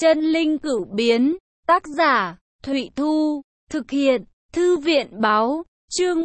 Chân linh cửu biến, tác giả, Thụy Thu, thực hiện, Thư viện báo, chương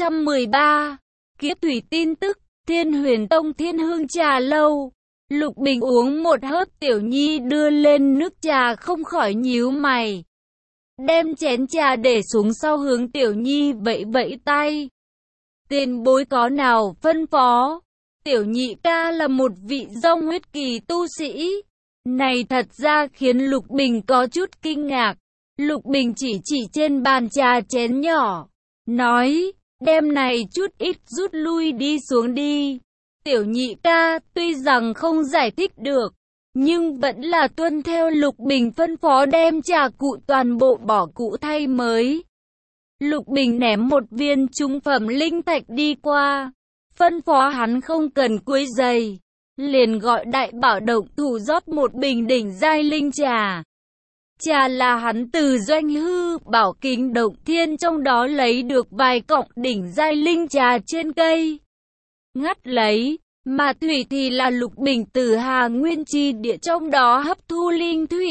813, Kiếp thủy tin tức, Thiên Huyền Tông Thiên Hương trà lâu. Lục Bình uống một hớp, Tiểu Nhi đưa lên nước trà không khỏi nhíu mày. Đem chén trà để xuống sau, hướng Tiểu Nhi vẫy vẫy tay. Tiền bối có nào phân phó? Tiểu nhị ca là một vị dông huyết kỳ tu sĩ. Này thật ra khiến Lục Bình có chút kinh ngạc. Lục Bình chỉ trên bàn trà chén nhỏ, nói, đem này chút ít rút lui đi xuống đi. Tiểu nhị ca tuy rằng không giải thích được, nhưng vẫn là tuân theo Lục Bình phân phó, đem trà cụ toàn bộ bỏ cũ thay mới. Lục Bình ném một viên trung phẩm linh thạch đi qua, phân phó hắn không cần quấy rầy, liền gọi Đại Bảo động thủ rót một bình đỉnh giai linh trà. Trà là hắn từ Doanh Hư Bảo Kính Động Thiên trong đó lấy được vài cọng đỉnh giai linh trà trên cây, ngắt lấy, mà thủy thì là Lục Bình từ Hà Nguyên Chi Địa trong đó hấp thu linh thủy,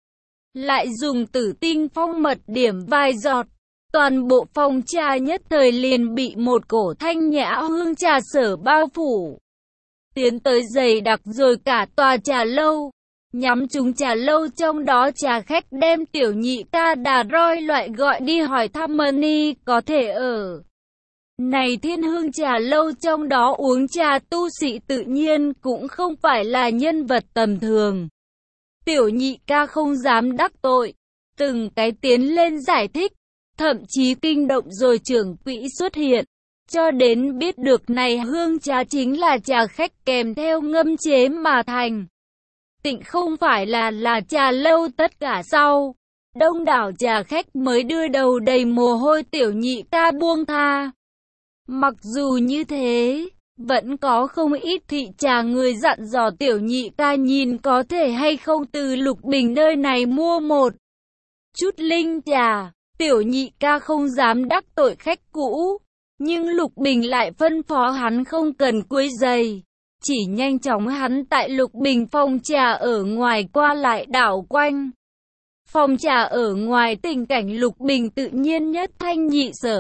lại dùng Tử Tinh Phong mật điểm vài giọt. Toàn bộ phòng trà nhất thời liền bị một cổ thanh nhã hương trà sở bao phủ, tiến tới dày đặc rồi cả tòa trà lâu. Nhắm chúng trà lâu trong đó, trà khách đem Tiểu nhị ca đà roi loại gọi đi hỏi thăm Mani có thể ở này Thiên Hương trà lâu trong đó uống trà, tu sĩ tự nhiên cũng không phải là nhân vật tầm thường. Tiểu nhị ca không dám đắc tội, từng cái tiến lên giải thích, thậm chí kinh động rồi trưởng quỹ xuất hiện, cho đến biết được này hương trà chính là trà khách kèm theo ngâm chế mà thành, tịnh không phải là trà lâu. Tất cả sau đông đảo trà khách mới đưa đầu đầy mồ hôi Tiểu nhị ca buông tha. Mặc dù như thế, vẫn có không ít thị trà người dặn dò Tiểu nhị ca nhìn có thể hay không từ Lục Bình nơi này mua một chút linh trà. Tiểu nhị ca không dám đắc tội khách cũ, nhưng Lục Bình lại phân phó hắn không cần quấy rầy, chỉ nhanh chóng hắn tại Lục Bình phòng trà ở ngoài qua lại đảo quanh. Phòng trà ở ngoài tình cảnh Lục Bình tự nhiên nhất thanh nhị sở.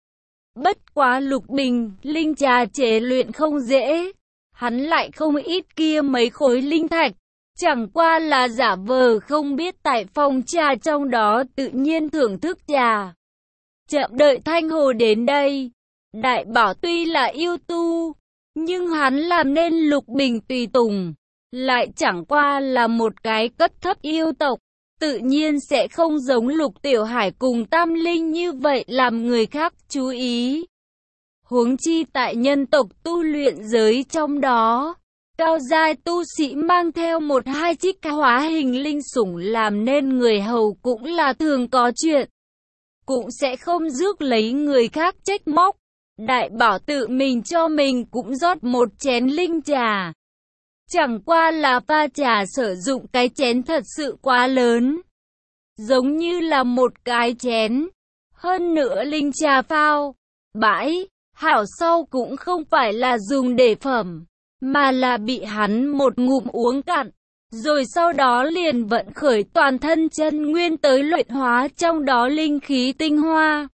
Bất quá Lục Bình linh trà chế luyện không dễ, hắn lại không ít kia mấy khối linh thạch, chẳng qua là giả vờ không biết tại phòng trà trong đó tự nhiên thưởng thức trà. Chậm đợi Thanh Hồ đến đây, Đại Bảo tuy là yêu tu, nhưng hắn làm nên Lục Bình tùy tùng, lại chẳng qua là một cái cấp thấp yêu tộc, tự nhiên sẽ không giống Lục Tiểu Hải cùng Tam Linh như vậy làm người khác chú ý. Huống chi tại nhân tộc tu luyện giới trong đó, cao giai tu sĩ mang theo một hai trích hóa hình linh sủng làm nên người hầu cũng là thường có chuyện, cũng sẽ không rước lấy người khác trách móc. Đại Bảo tự mình cho mình cũng rót một chén linh trà, chẳng qua là pha trà sử dụng cái chén thật sự quá lớn, giống như là một cái chén. Hơn nữa linh trà phao bãi hảo sau cũng không phải là dùng để phẩm, mà là bị hắn một ngụm uống cạn, rồi sau đó liền vận khởi toàn thân chân nguyên tới luyện hóa trong đó linh khí tinh hoa,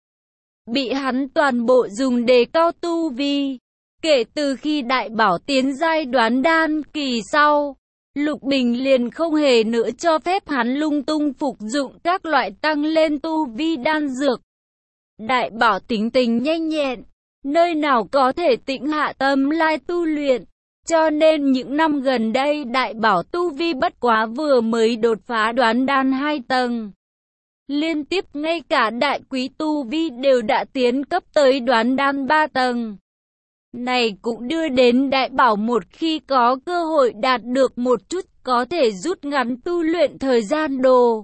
bị hắn toàn bộ dùng để cao tu vi. Kể từ khi Đại Bảo tiến giai đoán đan kỳ sau, Lục Bình liền không hề nữa cho phép hắn lung tung phục dụng các loại tăng lên tu vi đan dược. Đại Bảo tính tình nhanh nhẹn, nơi nào có thể tĩnh hạ tâm lai tu luyện, cho nên những năm gần đây Đại Bảo tu vi bất quá vừa mới đột phá đoán đan 2 tầng. Liên tiếp ngay cả đại quý tu vi đều đã tiến cấp tới đoán đan 3 tầng. Này cũng đưa đến Đại Bảo một khi có cơ hội đạt được một chút có thể rút ngắn tu luyện thời gian đồ,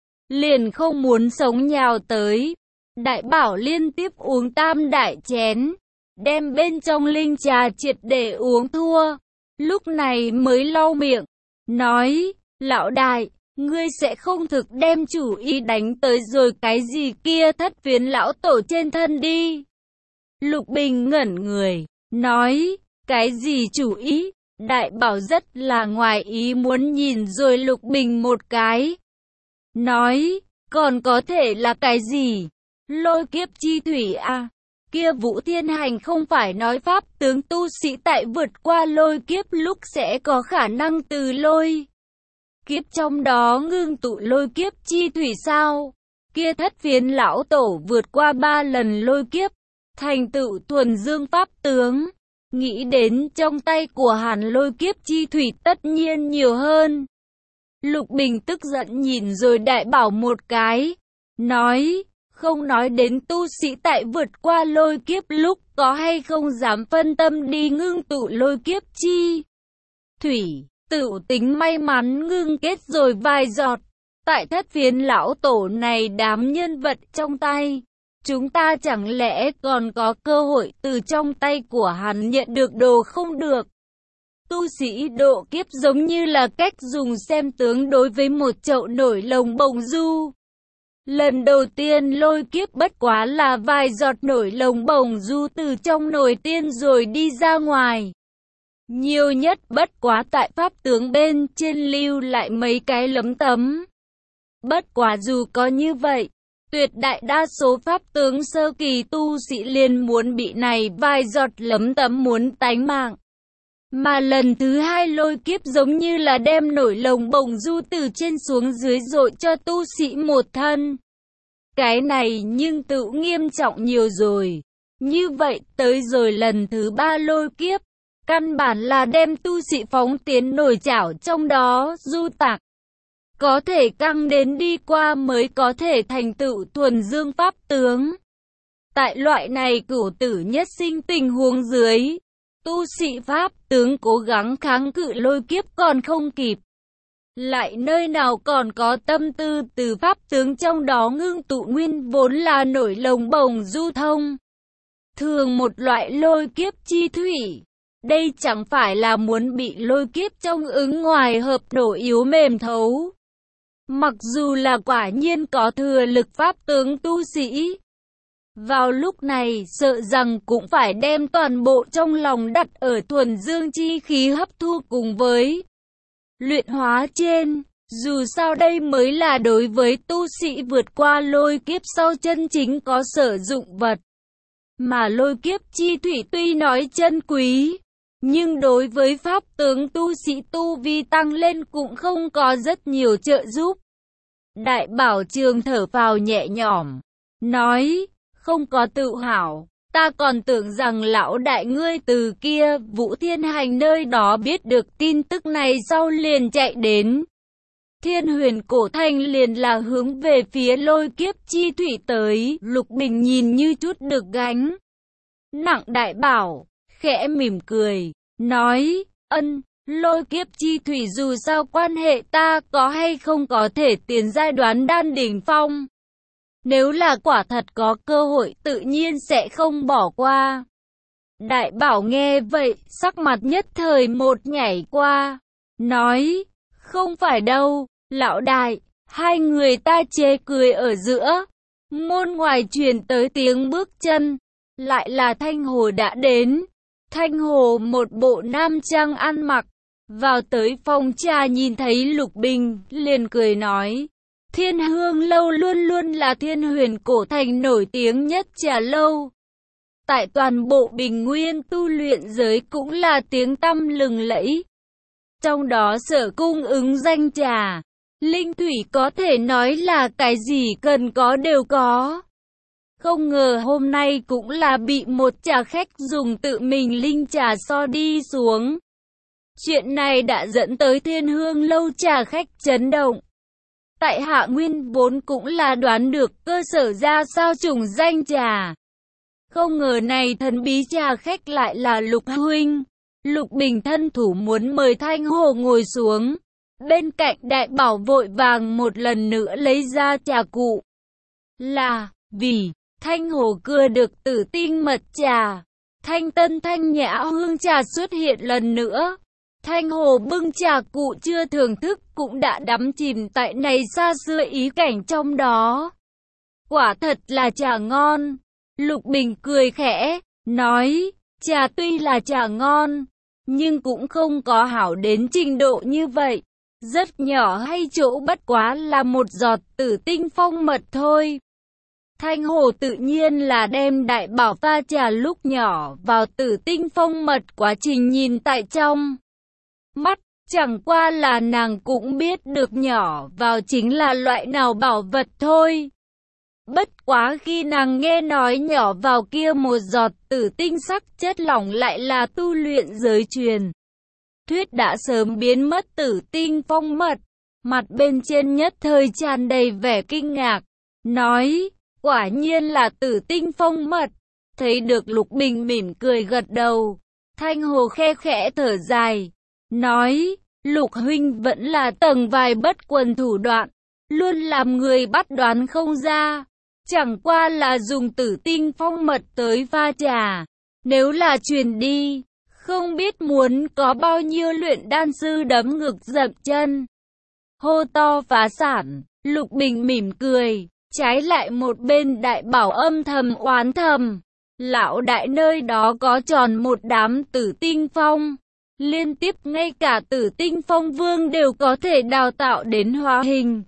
liền không muốn sống nhào tới. Đại Bảo liên tiếp uống tam đại chén, đem bên trong linh trà triệt để uống thua, lúc này mới lau miệng, nói, lão đại, ngươi sẽ không thực đem chủ ý đánh tới rồi cái gì kia thất phiến lão tổ trên thân đi. Lục Bình ngẩn người, nói, cái gì chủ ý? Đại Bảo rất là ngoài ý muốn nhìn rồi Lục Bình một cái. Nói, còn có thể là cái gì? Lôi kiếp chi thủy à? Kia Vũ Thiên Hành không phải nói pháp tướng tu sĩ tại vượt qua lôi kiếp lúc sẽ có khả năng từ lôi kiếp trong đó ngưng tụ lôi kiếp chi thủy sao? Kia Thất Phiến lão tổ vượt qua 3 lần lôi kiếp, thành tựu thuần dương pháp tướng. Nghĩ đến trong tay của hắn lôi kiếp chi thủy tất nhiên nhiều hơn. Lục Bình tức giận nhìn rồi Đại Bảo một cái, nói, không nói đến tu sĩ tại vượt qua lôi kiếp lúc có hay không dám phân tâm đi ngưng tụ lôi kiếp chi thủy, tự tính may mắn ngưng kết rồi vài giọt. Tại Thất Phiến lão tổ này đám nhân vật trong tay, chúng ta chẳng lẽ còn có cơ hội từ trong tay của hắn nhận được đồ không được? Tu sĩ độ kiếp giống như là cách dùng xem tướng đối với một chậu nổi lồng bồng du. Lần đầu tiên lôi kiếp bất quá là vài giọt nổi lồng bồng du từ trong nồi tiên rồi đi ra ngoài. Nhiều nhất bất quá tại pháp tướng bên trên lưu lại mấy cái lấm tấm. Bất quá dù có như vậy, tuyệt đại đa số pháp tướng sơ kỳ tu sĩ liền muốn bị này vài giọt lấm tấm muốn tánh mạng. Mà lần thứ hai lôi kiếp giống như là đem nổi lồng bồng du từ trên xuống dưới dội cho tu sĩ một thân. Cái này nhưng tự nghiêm trọng nhiều rồi. Như vậy tới rồi lần thứ ba lôi kiếp, căn bản là đem tu sĩ phóng tiến nổi chảo trong đó du tạc. Có thể căng đến đi qua mới có thể thành tựu thuần dương pháp tướng. Tại loại này cửu tử nhất sinh tình huống dưới, tu sĩ pháp tướng cố gắng kháng cự lôi kiếp còn không kịp. Lại nơi nào còn có tâm tư từ pháp tướng trong đó ngưng tụ nguyên vốn là nổi lồng bồng du thông. Thường một loại lôi kiếp chi thủy. Đây chẳng phải là muốn bị lôi kiếp trong ứng ngoài hợp nổ yếu mềm thấu. Mặc dù là quả nhiên có thừa lực pháp tướng tu sĩ, vào lúc này sợ rằng cũng phải đem toàn bộ trong lòng đặt ở thuần dương chi khí hấp thu cùng với luyện hóa trên. Dù sao đây mới là đối với tu sĩ vượt qua lôi kiếp sau chân chính có sử dụng vật. Mà lôi kiếp chi thủy tuy nói chân quý, nhưng đối với pháp tướng tu sĩ tu vi tăng lên cũng không có rất nhiều trợ giúp. Đại Bảo Trường thở phào nhẹ nhõm, nói, không có tự hào, ta còn tưởng rằng lão đại ngươi từ kia Vũ Thiên Hành nơi đó biết được tin tức này sau liền chạy đến Thiên Huyền Cổ Thành liền là hướng về phía lôi kiếp chi thủy tới. Lục Bình nhìn như chút được gánh nặng Đại Bảo, khẽ mỉm cười, nói, lôi kiếp chi thủy dù sao quan hệ ta có hay không có thể tiến giai đoán đan đỉnh phong. Nếu là quả thật có cơ hội tự nhiên sẽ không bỏ qua. Đại Bảo nghe vậy, sắc mặt nhất thời một nhảy qua, nói, không phải đâu, lão đại, hai người ta chê cười ở giữa. Môn ngoài truyền tới tiếng bước chân, lại là Thanh Hồ đã đến. Thanh Hồ một bộ nam trang ăn mặc, vào tới phòng trà nhìn thấy Lục Bình, liền cười nói, Thiên Hương Lâu luôn luôn là Thiên Huyền Cổ Thành nổi tiếng nhất trà lâu. Tại toàn bộ Bình Nguyên tu luyện giới cũng là tiếng tăm lừng lẫy. Trong đó sở cung ứng danh trà, linh thủy có thể nói là cái gì cần có đều có. Không ngờ hôm nay cũng là bị một trà khách dùng tự mình linh trà so đi xuống. Chuyện này đã dẫn tới Thiên Hương Lâu trà khách chấn động. Tại Hạ Nguyên vốn cũng là đoán được cơ sở ra sao trùng danh trà. Không ngờ này thần bí trà khách lại là Lục huynh. Lục Bình thân thủ muốn mời Thanh Hồ ngồi xuống. Bên cạnh Đại Bảo vội vàng một lần nữa lấy ra trà cụ. Là vì Thanh Hồ cưa được Tử Tinh mật trà. Thanh tân thanh nhã hương trà xuất hiện lần nữa. Thanh Hồ bưng trà cụ chưa thưởng thức cũng đã đắm chìm tại này xa xưa ý cảnh trong đó. Quả thật là trà ngon. Lục Bình cười khẽ, nói, trà tuy là trà ngon, nhưng cũng không có hảo đến trình độ như vậy. Rất nhỏ hay chỗ bất quá là một giọt tử tinh phong mật thôi. Thanh Hồ tự nhiên là đem đại bảo pha trà lúc nhỏ vào tử tinh phong mật, quá trình nhìn tại trong mắt, chẳng qua là nàng cũng biết được nhỏ vào chính là loại nào bảo vật thôi. Bất quá khi nàng nghe nói nhỏ vào kia một giọt tử tinh sắc chất lỏng lại là tu luyện giới truyền thuyết đã sớm biến mất tử tinh phong mật, mặt bên trên nhất thời tràn đầy vẻ kinh ngạc, nói, quả nhiên là tử tinh phong mật. Thấy được Lục Bình mỉm cười gật đầu, Thanh Hồ khe khẽ thở dài, nói, Lục huynh vẫn là tầng vài bất quần thủ đoạn, luôn làm người bắt đoán không ra. Chẳng qua là dùng tử tinh phong mật tới pha trà, nếu là truyền đi, không biết muốn có bao nhiêu luyện đan sư đấm ngực dậm chân, hô to phá sản. Lục Bình mỉm cười, trái lại một bên đại bảo âm thầm oán thầm, lão đại nơi đó có tròn một đám tử tinh phong, liên tiếp ngay cả tử tinh phong vương đều có thể đào tạo đến hóa hình.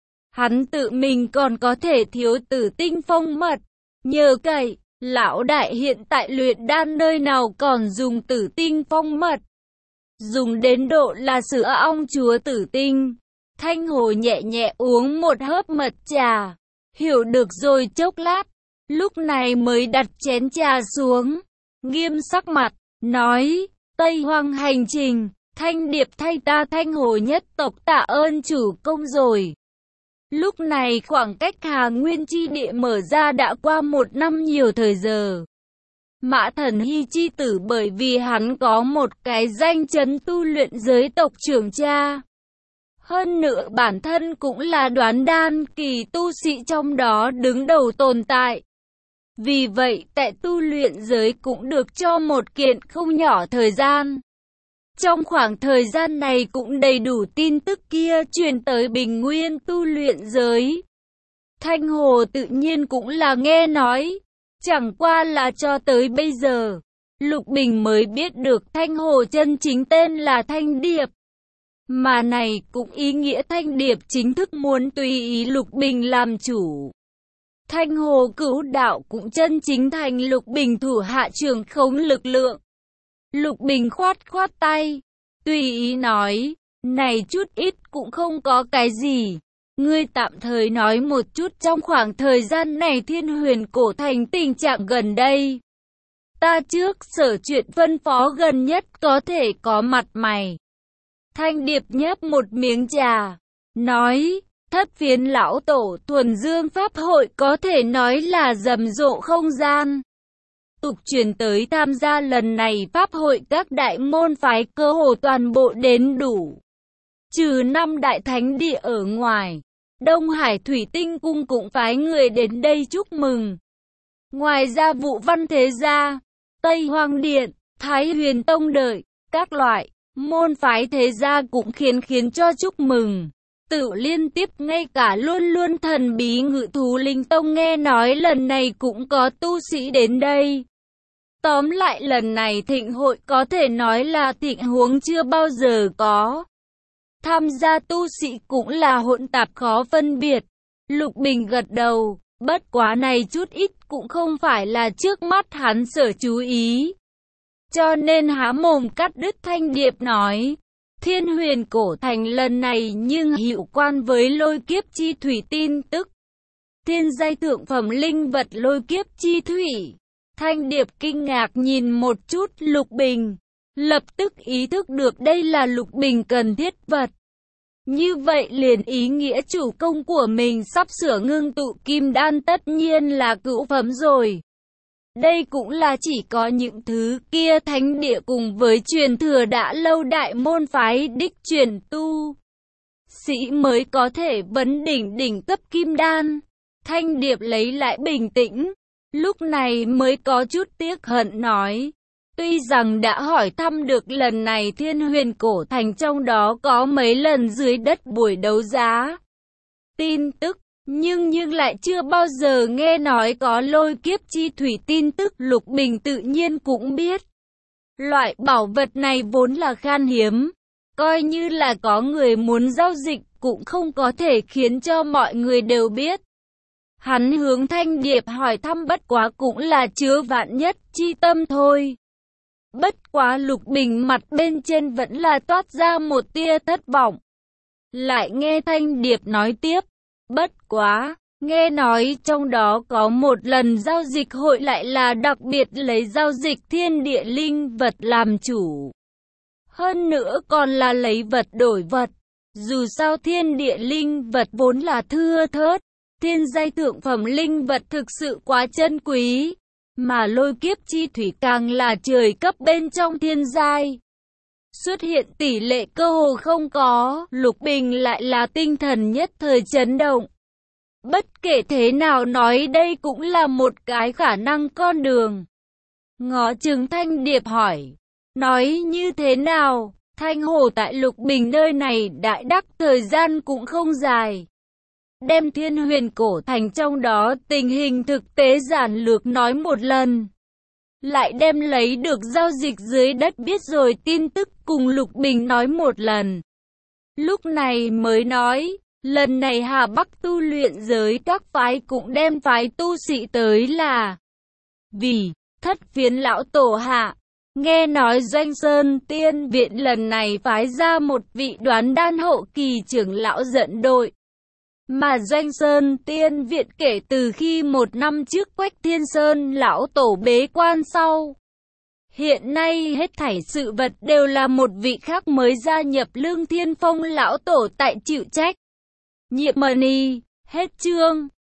Hắn tự mình còn có thể thiếu tử tinh phong mật, nhờ cậy, lão đại hiện tại luyện đan nơi nào còn dùng tử tinh phong mật. Dùng đến độ là sữa ong chúa tử tinh. Thanh Hồ nhẹ nhẹ uống một hớp mật trà, hiểu được rồi chốc lát, lúc này mới đặt chén trà xuống, nghiêm sắc mặt, nói, Tây Hoang hành trình, Thanh Điệp thay ta Thanh Hồ nhất tộc tạ ơn chủ công rồi. Lúc này khoảng cách Hà Nguyên chi địa mở ra đã qua 1 năm nhiều thời giờ. Mã Thần Hy chi tử bởi vì hắn có một cái danh chấn tu luyện giới tộc trưởng cha. Hơn nữa bản thân cũng là đoán đan kỳ tu sĩ trong đó đứng đầu tồn tại. Vì vậy tại tu luyện giới cũng được cho một kiện không nhỏ thời gian. Trong khoảng thời gian này cũng đầy đủ tin tức kia truyền tới Bình Nguyên tu luyện giới. Thanh Hồ tự nhiên cũng là nghe nói, chẳng qua là cho tới bây giờ, Lục Bình mới biết được Thanh Hồ chân chính tên là Thanh Điệp. Mà này cũng ý nghĩa Thanh Điệp chính thức muốn tùy ý Lục Bình làm chủ. Thanh Hồ cửu đạo cũng chân chính thành Lục Bình thủ hạ trưởng khống lực lượng. Lục Bình khoát khoát tay, tùy ý nói, này chút ít cũng không có cái gì. Ngươi tạm thời nói một chút trong khoảng thời gian này Thiên Huyền Cổ Thành tình trạng gần đây. Ta trước sở chuyện phân phó gần nhất có thể có mặt mày. Thanh Điệp nhấp một miếng trà, nói, Thất Phiến lão tổ thuần dương pháp hội có thể nói là rầm rộ không gian. Tục truyền tới tham gia lần này pháp hội các đại môn phái cơ hồ toàn bộ đến đủ. Trừ 5 đại thánh địa ở ngoài, Đông Hải Thủy Tinh Cung cũng phái người đến đây chúc mừng. Ngoài ra Vũ Văn Thế Gia, Tây Hoang Điện, Thái Huyền Tông đợi, các loại môn phái thế gia cũng khiến cho chúc mừng. Tự liên tiếp ngay cả luôn luôn thần bí Ngự Thú Linh Tông nghe nói lần này cũng có tu sĩ đến đây. Tóm lại lần này thịnh hội có thể nói là thịnh huống chưa bao giờ có. Tham gia tu sĩ cũng là hỗn tạp khó phân biệt. Lục Bình gật đầu, bất quá này chút ít cũng không phải là trước mắt hắn sở chú ý. Cho nên há mồm cắt đứt Thanh Điệp nói, Thiên Huyền Cổ Thành lần này nhưng hiệu quan với lôi kiếp chi thủy tin tức. Thiên giai thượng phẩm linh vật lôi kiếp chi thủy. Thanh Điệp kinh ngạc nhìn một chút Lục Bình, lập tức ý thức được đây là Lục Bình cần thiết vật. Như vậy liền ý nghĩa chủ công của mình sắp sửa ngưng tụ kim đan tất nhiên là cửu phẩm rồi. Đây cũng là chỉ có những thứ kia thánh địa cùng với truyền thừa đã lâu đại môn phái đích truyền tu sĩ mới có thể vấn đỉnh cấp kim đan. Thanh Điệp lấy lại bình tĩnh, lúc này mới có chút tiếc hận nói. Tuy rằng đã hỏi thăm được lần này Thiên Huyền Cổ Thành trong đó có mấy lần dưới đất buổi đấu giá tin tức, nhưng lại chưa bao giờ nghe nói có lôi kiếp chi thủy tin tức. Lục Bình tự nhiên cũng biết. Loại bảo vật này vốn là khan hiếm, coi như là có người muốn giao dịch cũng không có thể khiến cho mọi người đều biết. Hắn hướng Thanh Điệp hỏi thăm bất quá cũng là chứa vạn nhất chi tâm thôi. Bất quá Lục Bình mặt bên trên vẫn là toát ra một tia thất vọng. Lại nghe Thanh Điệp nói tiếp, bất quá, nghe nói trong đó có một lần giao dịch hội lại là đặc biệt lấy giao dịch thiên địa linh vật làm chủ. Hơn nữa còn là lấy vật đổi vật. Dù sao thiên địa linh vật vốn là thưa thớt, thiên giai thượng phẩm linh vật thực sự quá chân quý, mà lôi kiếp chi thủy càng là trời cấp bên trong thiên giai. Xuất hiện tỷ lệ cơ hồ không có, Lục Bình lại là tinh thần nhất thời chấn động. Bất kể thế nào nói đây cũng là một cái khả năng con đường. Ngó chừng Thanh Điệp hỏi, nói như thế nào? Thanh Hổ tại Lục Bình nơi này đại đắc thời gian cũng không dài. Đem Thiên Huyền Cổ Thành trong đó tình hình thực tế giản lược nói một lần. Lại đem lấy được giao dịch dưới đất biết rồi tin tức cùng Lục Bình nói một lần. Lúc này mới nói, lần này Hà Bắc tu luyện giới các phái cũng đem phái tu sĩ tới là vì Thất Phiến lão tổ hạ. Nghe nói Doanh Sơn Tiên Viện lần này phái ra một vị đoán đan hậu kỳ trưởng lão dẫn đội. Mà Doanh Sơn Tiên Viện kể từ khi 1 năm trước Quách Thiên Sơn lão tổ bế quan sau. Hiện nay hết thảy sự vật đều là một vị khác mới gia nhập Lương Thiên Phong lão tổ tại chịu trách. Nhiệm Mani, hết chương.